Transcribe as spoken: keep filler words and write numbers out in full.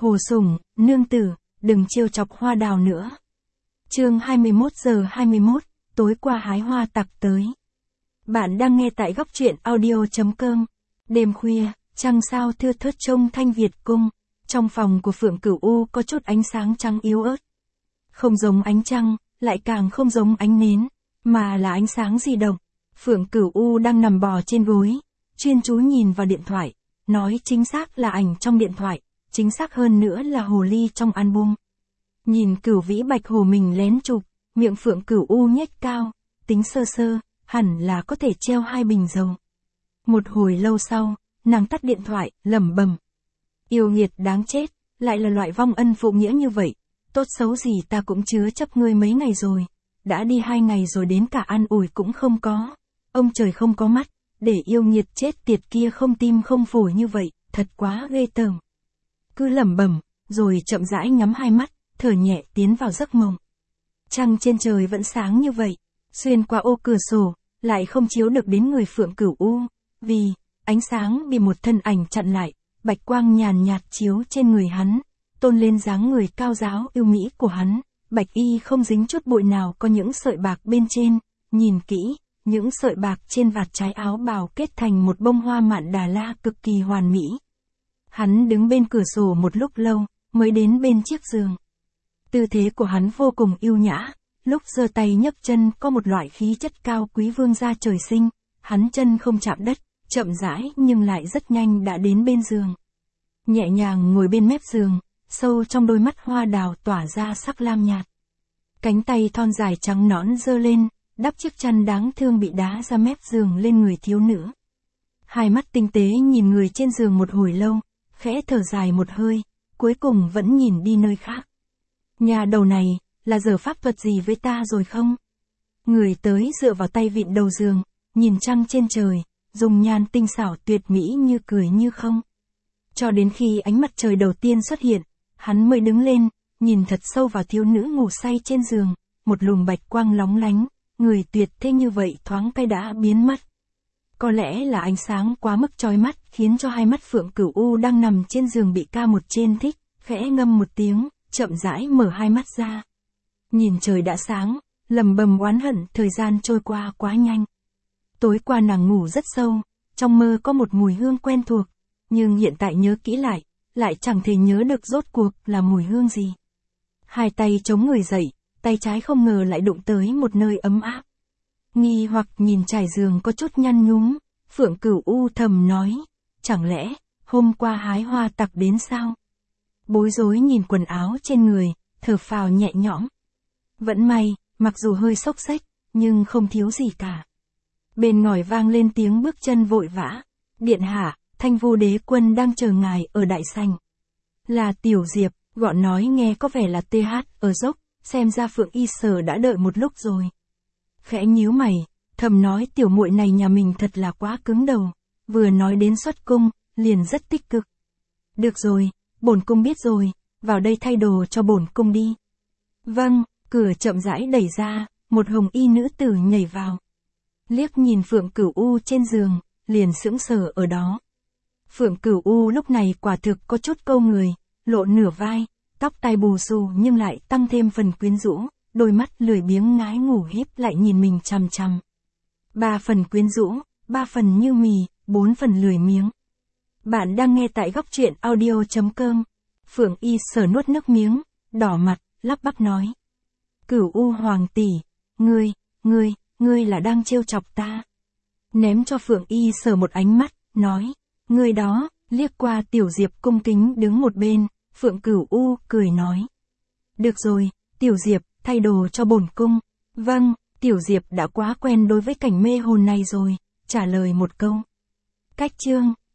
Hồ Sủng, nương tử, đừng trêu chọc hoa đào nữa. Chương hai mươi mốt giờ hai mươi mốt, tối qua hái hoa tặc tới. Bạn đang nghe tại góc truyện audio chấm com. Đêm khuya, trăng sao thưa thớt trông thanh Việt cung. Trong phòng của Phượng Cửu U có chút ánh sáng trắng yếu ớt. Không giống ánh trăng, lại càng không giống ánh nến, mà là ánh sáng di động. Phượng Cửu U đang nằm bò trên gối, chuyên chú nhìn vào điện thoại. Nói chính xác là ảnh trong điện thoại, chính xác hơn nữa là hồ ly trong album. Nhìn Cửu Vĩ Bạch Hồ mình lén chụp, miệng Phượng Cửu U nhếch cao, tính sơ sơ, hẳn là có thể treo hai bình dầu. Một hồi lâu sau, nàng tắt điện thoại, lẩm bẩm. Yêu nghiệt đáng chết, lại là loại vong ân phụ nghĩa như vậy, tốt xấu gì ta cũng chứa chấp ngươi mấy ngày rồi, đã đi hai ngày rồi đến cả an ủi cũng không có, ông trời không có mắt, để yêu nghiệt chết tiệt kia không tim không phổi như vậy, thật quá ghê tởm. Cứ lẩm bẩm, rồi chậm rãi nhắm hai mắt, thở nhẹ tiến vào giấc mộng. Trăng trên trời vẫn sáng như vậy, xuyên qua ô cửa sổ, lại không chiếu được đến người Phượng Cửu U, vì ánh sáng bị một thân ảnh chặn lại, bạch quang nhàn nhạt chiếu trên người hắn, tôn lên dáng người cao giáo yêu mỹ của hắn, bạch y không dính chút bụi nào, có những sợi bạc bên trên, nhìn kỹ, những sợi bạc trên vạt trái áo bào kết thành một bông hoa mạn đà la cực kỳ hoàn mỹ. Hắn đứng bên cửa sổ một lúc lâu, mới đến bên chiếc giường. Tư thế của hắn vô cùng yêu nhã, lúc giơ tay nhấc chân có một loại khí chất cao quý vương gia trời sinh, hắn chân không chạm đất, chậm rãi nhưng lại rất nhanh đã đến bên giường. Nhẹ nhàng ngồi bên mép giường, sâu trong đôi mắt hoa đào tỏa ra sắc lam nhạt. Cánh tay thon dài trắng nõn giơ lên, đắp chiếc chăn đáng thương bị đá ra mép giường lên người thiếu nữ. Hai mắt tinh tế nhìn người trên giường một hồi lâu, khẽ thở dài một hơi, cuối cùng vẫn nhìn đi nơi khác. Nhà đầu này, là giờ pháp thuật gì với ta rồi không? Người tới dựa vào tay vịn đầu giường, nhìn trăng trên trời, dùng nhan tinh xảo tuyệt mỹ như cười như không. Cho đến khi ánh mặt trời đầu tiên xuất hiện, hắn mới đứng lên, nhìn thật sâu vào thiếu nữ ngủ say trên giường, một luồng bạch quang lóng lánh, người tuyệt thế như vậy thoáng cái đã biến mất. Có lẽ là ánh sáng quá mức chói mắt khiến cho hai mắt Phượng Cửu U đang nằm trên giường bị ca một trên thích, khẽ ngâm một tiếng, chậm rãi mở hai mắt ra. Nhìn trời đã sáng, lầm bầm oán hận thời gian trôi qua quá nhanh. Tối qua nàng ngủ rất sâu, trong mơ có một mùi hương quen thuộc, nhưng hiện tại nhớ kỹ lại, lại chẳng thể nhớ được rốt cuộc là mùi hương gì. Hai tay chống người dậy, tay trái không ngờ lại đụng tới một nơi ấm áp. Nghi hoặc nhìn trải giường có chút nhăn nhúm, Phượng Cửu U thầm nói, chẳng lẽ, hôm qua hái hoa tặc đến sao? Bối rối nhìn quần áo trên người, thở phào nhẹ nhõm. Vẫn may, mặc dù hơi xốc xếch, nhưng không thiếu gì cả. Bên ngoài vang lên tiếng bước chân vội vã. Điện hạ, Thanh Vu đế quân đang chờ ngài ở đại sảnh. Là Tiểu Diệp, gọi nói nghe có vẻ là tê hát ở dốc, xem ra Phượng Y Sở đã đợi một lúc rồi. Khẽ nhíu mày, thầm nói tiểu muội này nhà mình thật là quá cứng đầu, vừa nói đến xuất cung, liền rất tích cực. Được rồi, bổn cung biết rồi, vào đây thay đồ cho bổn cung đi. Vâng, cửa chậm rãi đẩy ra, một hồng y nữ tử nhảy vào. Liếc nhìn Phượng Cửu U trên giường, liền sững sờ ở đó. Phượng Cửu U lúc này quả thực có chút câu người, lộ nửa vai, tóc tai bù xù nhưng lại tăng thêm phần quyến rũ, đôi mắt lười biếng ngái ngủ híp lại nhìn mình chằm chằm. Ba phần quyến rũ, ba phần như mì, bốn phần lười miếng. Bạn đang nghe tại góc truyện audio chấm com. Phượng Y Sở nuốt nước miếng, đỏ mặt, lắp bắp nói. Cửu U hoàng tỷ, ngươi, ngươi, ngươi là đang trêu chọc ta. Ném cho Phượng Y Sở một ánh mắt, nói, ngươi đó, liếc qua Tiểu Diệp cung kính đứng một bên, Phượng Cửu U cười nói. Được rồi, Tiểu Diệp, thay đồ cho bổn cung. Vâng, Tiểu Diệp đã quá quen đối với cảnh mê hồn này rồi, trả lời một câu. Cách chương.